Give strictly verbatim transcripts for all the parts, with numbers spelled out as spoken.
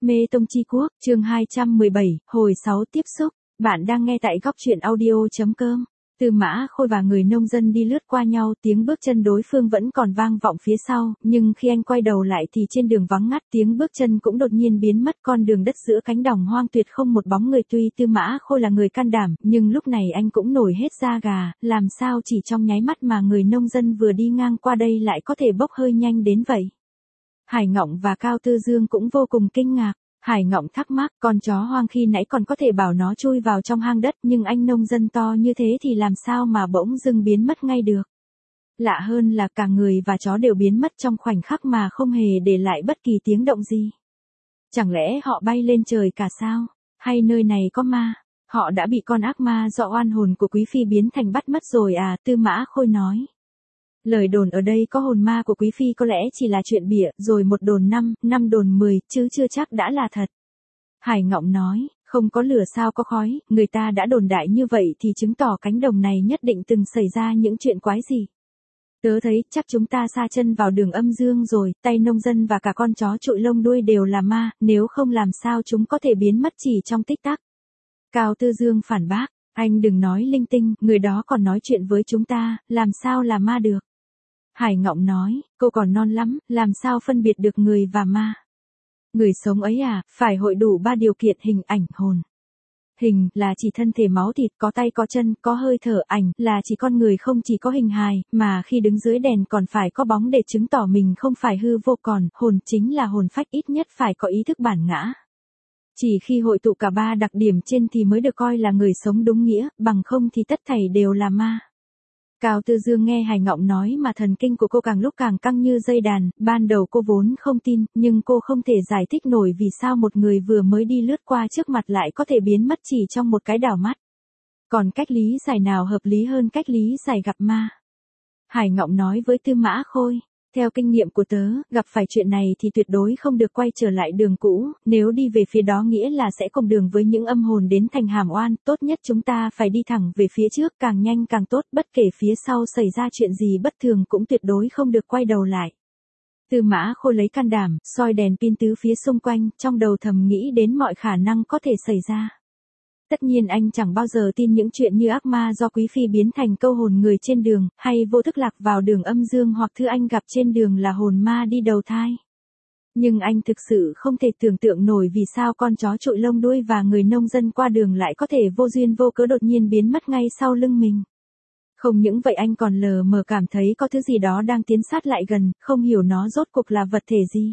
Mê Tông Chi Quốc, chương hai trăm mười bảy, hồi sáu tiếp xúc. Bạn đang nghe tại góc truyện audio.com. Tư Mã Khôi và người nông dân đi lướt qua nhau, tiếng bước chân đối phương vẫn còn vang vọng phía sau, nhưng khi anh quay đầu lại thì trên đường vắng ngắt, tiếng bước chân cũng đột nhiên biến mất. Con đường đất giữa cánh đồng hoang tuyệt không một bóng người. Tuy Tư Mã Khôi là người can đảm, nhưng lúc này anh cũng nổi hết da gà, làm sao chỉ trong nháy mắt mà người nông dân vừa đi ngang qua đây lại có thể bốc hơi nhanh đến vậy. Hải Ngộng và Cao Tư Dương cũng vô cùng kinh ngạc. Hải Ngộng thắc mắc, con chó hoang khi nãy còn có thể bảo nó chui vào trong hang đất, nhưng anh nông dân to như thế thì làm sao mà bỗng dưng biến mất ngay được. Lạ hơn là cả người và chó đều biến mất trong khoảnh khắc mà không hề để lại bất kỳ tiếng động gì. Chẳng lẽ họ bay lên trời cả sao? Hay nơi này có ma? Họ đã bị con ác ma do oan hồn của Quý Phi biến thành bắt mất rồi à? Tư Mã Khôi nói. Lời đồn ở đây có hồn ma của Quý Phi có lẽ chỉ là chuyện bịa, rồi một đồn năm, năm đồn mười, chứ chưa chắc đã là thật. Hải Ngộng nói, không có lửa sao có khói, người ta đã đồn đại như vậy thì chứng tỏ cánh đồng này nhất định từng xảy ra những chuyện quái gì. Tớ thấy chắc chúng ta sa chân vào đường âm dương rồi, tay nông dân và cả con chó trụi lông đuôi đều là ma, nếu không làm sao chúng có thể biến mất chỉ trong tích tắc. Cao Tư Dương phản bác, anh đừng nói linh tinh, người đó còn nói chuyện với chúng ta, làm sao là ma được. Hải Ngộng nói, cô còn non lắm, làm sao phân biệt được người và ma. Người sống ấy à, phải hội đủ ba điều kiện: hình, ảnh, hồn. Hình là chỉ thân thể máu thịt, có tay có chân, có hơi thở. Ảnh là chỉ con người không chỉ có hình hài, mà khi đứng dưới đèn còn phải có bóng để chứng tỏ mình không phải hư vô. Còn hồn chính là hồn phách, ít nhất phải có ý thức bản ngã. Chỉ khi hội tụ cả ba đặc điểm trên thì mới được coi là người sống đúng nghĩa, bằng không thì tất thảy đều là ma. Cao Tư Dương nghe Hải Ngộng nói mà thần kinh của cô càng lúc càng căng như dây đàn, ban đầu cô vốn không tin, nhưng cô không thể giải thích nổi vì sao một người vừa mới đi lướt qua trước mặt lại có thể biến mất chỉ trong một cái đảo mắt. Còn cách lý giải nào hợp lý hơn cách lý giải gặp ma? Hải Ngộng nói với Tư Mã Khôi. Theo kinh nghiệm của tớ, gặp phải chuyện này thì tuyệt đối không được quay trở lại đường cũ, nếu đi về phía đó nghĩa là sẽ cùng đường với những âm hồn đến thành hàm oan, tốt nhất chúng ta phải đi thẳng về phía trước, càng nhanh càng tốt, bất kể phía sau xảy ra chuyện gì bất thường cũng tuyệt đối không được quay đầu lại. Tư Mã Khôi lấy can đảm, soi đèn pin tứ phía xung quanh, trong đầu thầm nghĩ đến mọi khả năng có thể xảy ra. Tất nhiên anh chẳng bao giờ tin những chuyện như ác ma do Quý Phi biến thành câu hồn người trên đường, hay vô thức lạc vào đường âm dương, hoặc thứ anh gặp trên đường là hồn ma đi đầu thai. Nhưng anh thực sự không thể tưởng tượng nổi vì sao con chó trụi lông đuôi và người nông dân qua đường lại có thể vô duyên vô cớ đột nhiên biến mất ngay sau lưng mình. Không những vậy anh còn lờ mờ cảm thấy có thứ gì đó đang tiến sát lại gần, không hiểu nó rốt cuộc là vật thể gì.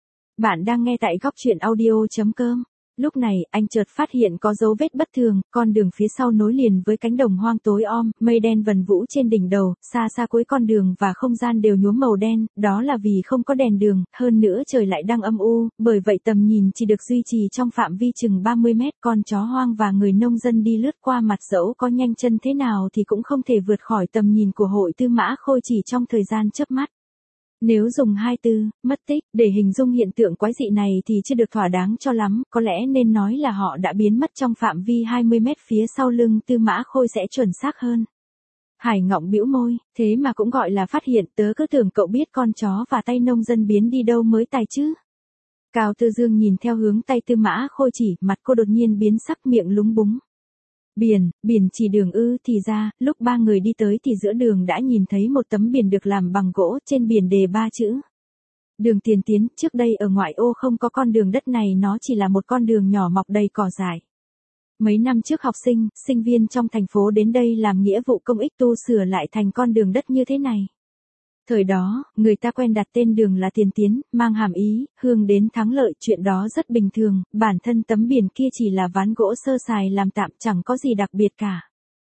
Bạn đang nghe tại góc truyện audio.com. Lúc này, anh chợt phát hiện có dấu vết bất thường, con đường phía sau nối liền với cánh đồng hoang tối om, mây đen vần vũ trên đỉnh đầu, xa xa cuối con đường và không gian đều nhuốm màu đen, đó là vì không có đèn đường, hơn nữa trời lại đang âm u, bởi vậy tầm nhìn chỉ được duy trì trong phạm vi chừng ba mươi mét, con chó hoang và người nông dân đi lướt qua mặt dẫu có nhanh chân thế nào thì cũng không thể vượt khỏi tầm nhìn của hội Tư Mã Khôi chỉ trong thời gian chớp mắt. Nếu dùng hai từ, mất tích, để hình dung hiện tượng quái dị này thì chưa được thỏa đáng cho lắm, có lẽ nên nói là họ đã biến mất trong phạm vi hai mươi mét phía sau lưng Tư Mã Khôi sẽ chuẩn xác hơn. Hải Ngộng bĩu môi, thế mà cũng gọi là phát hiện, tớ cứ tưởng cậu biết con chó và tay nông dân biến đi đâu mới tài chứ. Cao Tư Dương nhìn theo hướng tay Tư Mã Khôi chỉ, mặt cô đột nhiên biến sắc, miệng lúng búng. Biển, biển chỉ đường ư? Thì ra, lúc ba người đi tới thì giữa đường đã nhìn thấy một tấm biển được làm bằng gỗ, trên biển đề ba chữ. Đường Tiền Tiến. Trước đây ở ngoại ô không có con đường đất này, nó chỉ là một con đường nhỏ mọc đầy cỏ dại. Mấy năm trước học sinh, sinh viên trong thành phố đến đây làm nghĩa vụ công ích tu sửa lại thành con đường đất như thế này. Thời đó, người ta quen đặt tên đường là Tiền Tiến, mang hàm ý, hướng đến thắng lợi, chuyện đó rất bình thường, bản thân tấm biển kia chỉ là ván gỗ sơ sài làm tạm, chẳng có gì đặc biệt cả.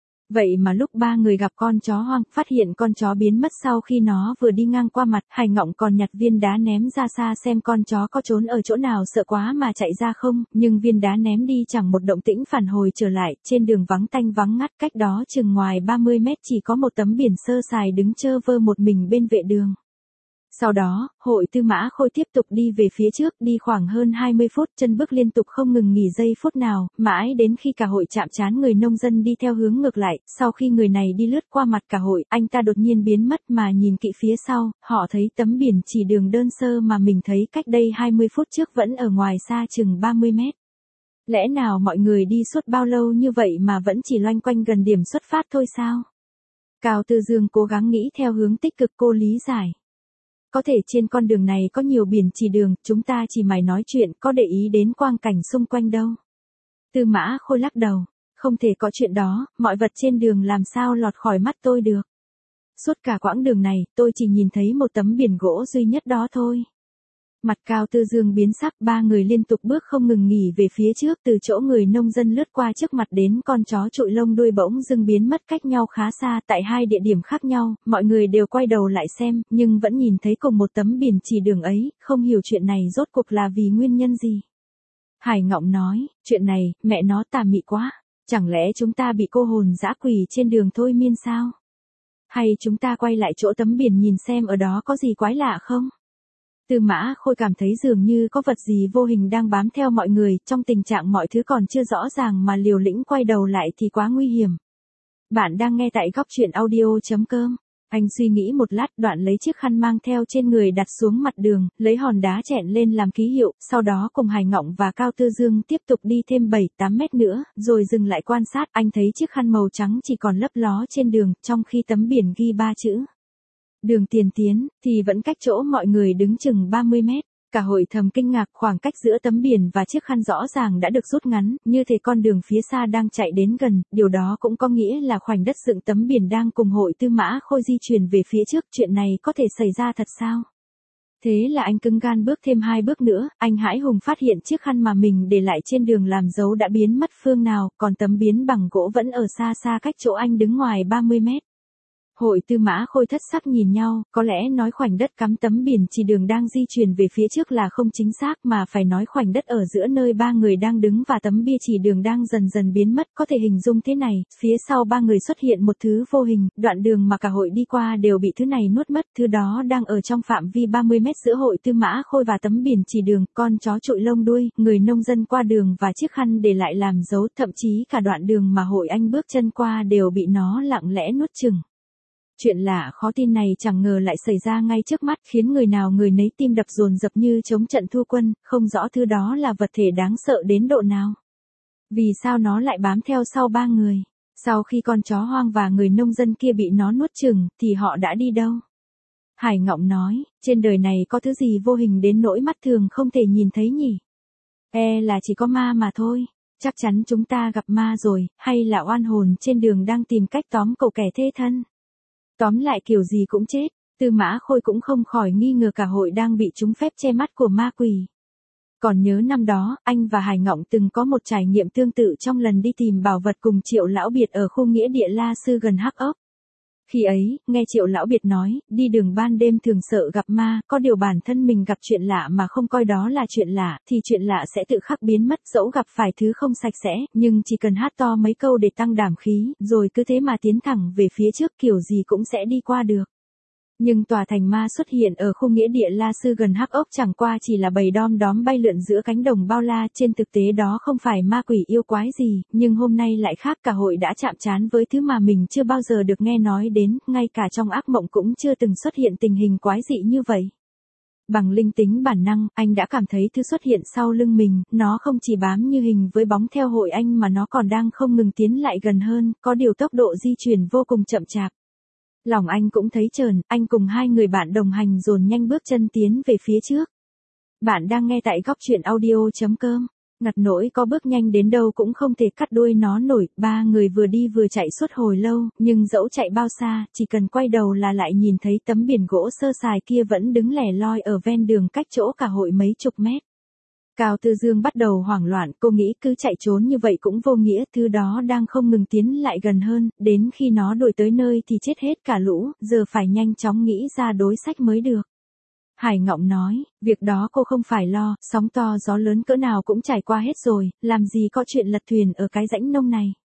Vậy mà lúc ba người gặp con chó hoang, phát hiện con chó biến mất sau khi nó vừa đi ngang qua mặt, Hải Ngộng còn nhặt viên đá ném ra xa xem con chó có trốn ở chỗ nào sợ quá mà chạy ra không, nhưng viên đá ném đi chẳng một động tĩnh phản hồi trở lại, trên đường vắng tanh vắng ngắt, cách đó chừng ngoài ba mươi mét chỉ có một tấm biển sơ sài đứng chơ vơ một mình bên vệ đường. Sau đó, Hội Tư Mã Khôi tiếp tục đi về phía trước, đi khoảng hơn hai mươi phút, chân bước liên tục không ngừng nghỉ giây phút nào, mãi đến khi cả hội chạm trán người nông dân đi theo hướng ngược lại, sau khi người này đi lướt qua mặt cả hội, anh ta đột nhiên biến mất mà nhìn kỹ phía sau, họ thấy tấm biển chỉ đường đơn sơ mà mình thấy cách đây hai mươi phút trước vẫn ở ngoài xa chừng ba mươi mét. Lẽ nào mọi người đi suốt bao lâu như vậy mà vẫn chỉ loanh quanh gần điểm xuất phát thôi sao? Cao Tư Dương cố gắng nghĩ theo hướng tích cực, cô lý giải. Có thể trên con đường này có nhiều biển chỉ đường, chúng ta chỉ mải nói chuyện, có để ý đến quang cảnh xung quanh đâu. Tư Mã Khôi lắc đầu, không thể có chuyện đó, mọi vật trên đường làm sao lọt khỏi mắt tôi được. Suốt cả quãng đường này, tôi chỉ nhìn thấy một tấm biển gỗ duy nhất đó thôi. Mặt Cao Tư Dương biến sắc, ba người liên tục bước không ngừng nghỉ về phía trước, từ chỗ người nông dân lướt qua trước mặt đến con chó trụi lông đuôi bỗng dưng biến mất cách nhau khá xa, tại hai địa điểm khác nhau, mọi người đều quay đầu lại xem, nhưng vẫn nhìn thấy cùng một tấm biển chỉ đường ấy, không hiểu chuyện này rốt cuộc là vì nguyên nhân gì. Hải Ngọng nói, chuyện này, mẹ nó tà mị quá, chẳng lẽ chúng ta bị cô hồn dã quỷ trên đường thôi miên sao? Hay chúng ta quay lại chỗ tấm biển nhìn xem ở đó có gì quái lạ không? Tư Mã Khôi cảm thấy dường như có vật gì vô hình đang bám theo mọi người, trong tình trạng mọi thứ còn chưa rõ ràng mà liều lĩnh quay đầu lại thì quá nguy hiểm. Bạn đang nghe tại góc truyện audio chấm com. Anh suy nghĩ một lát, đoạn lấy chiếc khăn mang theo trên người đặt xuống mặt đường, lấy hòn đá chẹn lên làm ký hiệu, sau đó cùng Hải Ngọng và Cao Tư Dương tiếp tục đi thêm bảy tám mét nữa, rồi dừng lại quan sát. Anh thấy chiếc khăn màu trắng chỉ còn lấp ló trên đường, trong khi tấm biển ghi ba chữ đường tiền tiến, thì vẫn cách chỗ mọi người đứng chừng ba mươi mét. Cả hội thầm kinh ngạc, khoảng cách giữa tấm biển và chiếc khăn rõ ràng đã được rút ngắn, như thể con đường phía xa đang chạy đến gần, điều đó cũng có nghĩa là khoảnh đất dựng tấm biển đang cùng Hội Tư Mã Khôi di chuyển về phía trước, chuyện này có thể xảy ra thật sao? Thế là anh cứng gan bước thêm hai bước nữa, anh hãi hùng phát hiện chiếc khăn mà mình để lại trên đường làm dấu đã biến mất phương nào, còn tấm biến bằng gỗ vẫn ở xa xa cách chỗ anh đứng ngoài ba mươi mét. Hội Tư Mã Khôi thất sắc nhìn nhau, có lẽ nói khoảnh đất cắm tấm biển chỉ đường đang di chuyển về phía trước là không chính xác, mà phải nói khoảnh đất ở giữa nơi ba người đang đứng và tấm bia chỉ đường đang dần dần biến mất. Có thể hình dung thế này, phía sau ba người xuất hiện một thứ vô hình, đoạn đường mà cả hội đi qua đều bị thứ này nuốt mất, thứ đó đang ở trong phạm vi ba mươi mét giữa Hội Tư Mã Khôi và tấm biển chỉ đường, con chó trụi lông đuôi, người nông dân qua đường và chiếc khăn để lại làm dấu, thậm chí cả đoạn đường mà Hội Anh bước chân qua đều bị nó lặng lẽ nuốt chửng. Chuyện lạ khó tin này chẳng ngờ lại xảy ra ngay trước mắt, khiến người nào người nấy tim đập dồn dập như chống trận thu quân, không rõ thứ đó là vật thể đáng sợ đến độ nào. Vì sao nó lại bám theo sau ba người? Sau khi con chó hoang và người nông dân kia bị nó nuốt chửng, thì họ đã đi đâu? Hải Ngọng nói, trên đời này có thứ gì vô hình đến nỗi mắt thường không thể nhìn thấy nhỉ? E là chỉ có ma mà thôi. Chắc chắn chúng ta gặp ma rồi, hay là oan hồn trên đường đang tìm cách tóm cậu kẻ thê thân? Tóm lại kiểu gì cũng chết, Tư Mã Khôi cũng không khỏi nghi ngờ cả hội đang bị trúng phép che mắt của ma quỷ. Còn nhớ năm đó, anh và Hải Ngọng từng có một trải nghiệm tương tự trong lần đi tìm bảo vật cùng Triệu Lão Biệt ở khu nghĩa địa La Sư gần Hắc Ốc. Khi ấy, nghe Triệu Lão Biệt nói, đi đường ban đêm thường sợ gặp ma, có điều bản thân mình gặp chuyện lạ mà không coi đó là chuyện lạ, thì chuyện lạ sẽ tự khắc biến mất, dẫu gặp phải thứ không sạch sẽ, nhưng chỉ cần hát to mấy câu để tăng đảm khí, rồi cứ thế mà tiến thẳng về phía trước, kiểu gì cũng sẽ đi qua được. Nhưng tòa thành ma xuất hiện ở khu nghĩa địa La Sư gần Hắc Ốc chẳng qua chỉ là bầy đom đóm bay lượn giữa cánh đồng bao la, trên thực tế đó không phải ma quỷ yêu quái gì, nhưng hôm nay lại khác, cả hội đã chạm trán với thứ mà mình chưa bao giờ được nghe nói đến, ngay cả trong ác mộng cũng chưa từng xuất hiện tình hình quái dị như vậy. Bằng linh tính bản năng, anh đã cảm thấy thứ xuất hiện sau lưng mình, nó không chỉ bám như hình với bóng theo Hội Anh mà nó còn đang không ngừng tiến lại gần hơn, có điều tốc độ di chuyển vô cùng chậm chạp. Lòng anh cũng thấy chờn, anh cùng hai người bạn đồng hành dồn nhanh bước chân tiến về phía trước. Bạn đang nghe tại góc truyện audio chấm com. Ngặt nỗi có bước nhanh đến đâu cũng không thể cắt đuôi nó nổi, ba người vừa đi vừa chạy suốt hồi lâu, nhưng dẫu chạy bao xa, chỉ cần quay đầu là lại nhìn thấy tấm biển gỗ sơ sài kia vẫn đứng lẻ loi ở ven đường cách chỗ cả hội mấy chục mét. Cao Tư Dương bắt đầu hoảng loạn, cô nghĩ cứ chạy trốn như vậy cũng vô nghĩa, thứ đó đang không ngừng tiến lại gần hơn, đến khi nó đuổi tới nơi thì chết hết cả lũ, giờ phải nhanh chóng nghĩ ra đối sách mới được. Hải Ngọng nói, việc đó cô không phải lo, sóng to gió lớn cỡ nào cũng trải qua hết rồi, làm gì có chuyện lật thuyền ở cái rãnh nông này.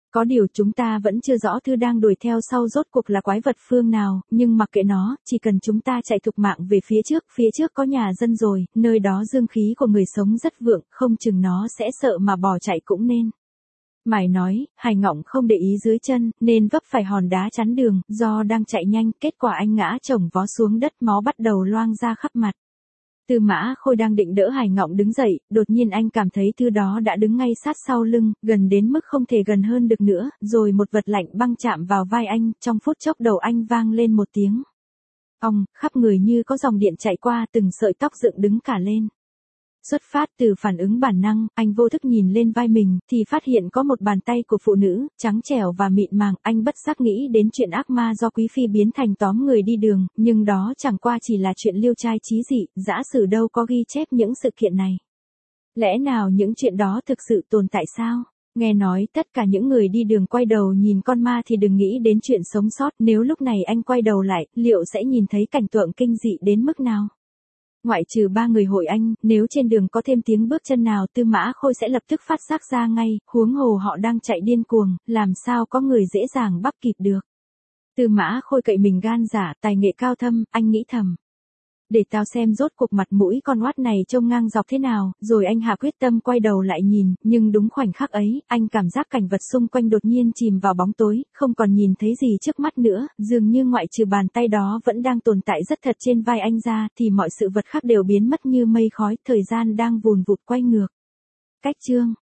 Có điều chúng ta vẫn chưa rõ thứ đang đuổi theo sau rốt cuộc là quái vật phương nào, nhưng mặc kệ nó, chỉ cần chúng ta chạy thục mạng về phía trước, phía trước có nhà dân rồi, nơi đó dương khí của người sống rất vượng, không chừng nó sẽ sợ mà bỏ chạy cũng nên. Mải nói, Hải Ngọng không để ý dưới chân, nên vấp phải hòn đá chắn đường, do đang chạy nhanh, kết quả anh ngã chồng vó xuống đất, máu bắt đầu loang ra khắp mặt. Tư Mã Khôi đang định đỡ Hải Ngọng đứng dậy, đột nhiên anh cảm thấy thứ đó đã đứng ngay sát sau lưng, gần đến mức không thể gần hơn được nữa, rồi một vật lạnh băng chạm vào vai anh, trong phút chốc đầu anh vang lên một tiếng. Ong, khắp người như có dòng điện chạy qua, từng sợi tóc dựng đứng cả lên. Xuất phát từ phản ứng bản năng, anh vô thức nhìn lên vai mình, thì phát hiện có một bàn tay của phụ nữ, trắng trẻo và mịn màng, anh bất giác nghĩ đến chuyện ác ma do Quý Phi biến thành tóm người đi đường, nhưng đó chẳng qua chỉ là chuyện liêu trai trí dị, dã sử đâu có ghi chép những sự kiện này. Lẽ nào những chuyện đó thực sự tồn tại sao? Nghe nói tất cả những người đi đường quay đầu nhìn con ma thì đừng nghĩ đến chuyện sống sót, nếu lúc này anh quay đầu lại, liệu sẽ nhìn thấy cảnh tượng kinh dị đến mức nào? Ngoại trừ ba người hội anh, nếu trên đường có thêm tiếng bước chân nào Tư Mã Khôi sẽ lập tức phát giác ra ngay, huống hồ họ đang chạy điên cuồng, làm sao có người dễ dàng bắt kịp được. Tư Mã Khôi cậy mình gan giả, tài nghệ cao thâm, anh nghĩ thầm. Để tao xem rốt cuộc mặt mũi con oát này trông ngang dọc thế nào, rồi anh hạ quyết tâm quay đầu lại nhìn, nhưng đúng khoảnh khắc ấy, anh cảm giác cảnh vật xung quanh đột nhiên chìm vào bóng tối, không còn nhìn thấy gì trước mắt nữa, dường như ngoại trừ bàn tay đó vẫn đang tồn tại rất thật trên vai anh ra, thì mọi sự vật khác đều biến mất như mây khói, thời gian đang vùn vụt quay ngược. Cách chương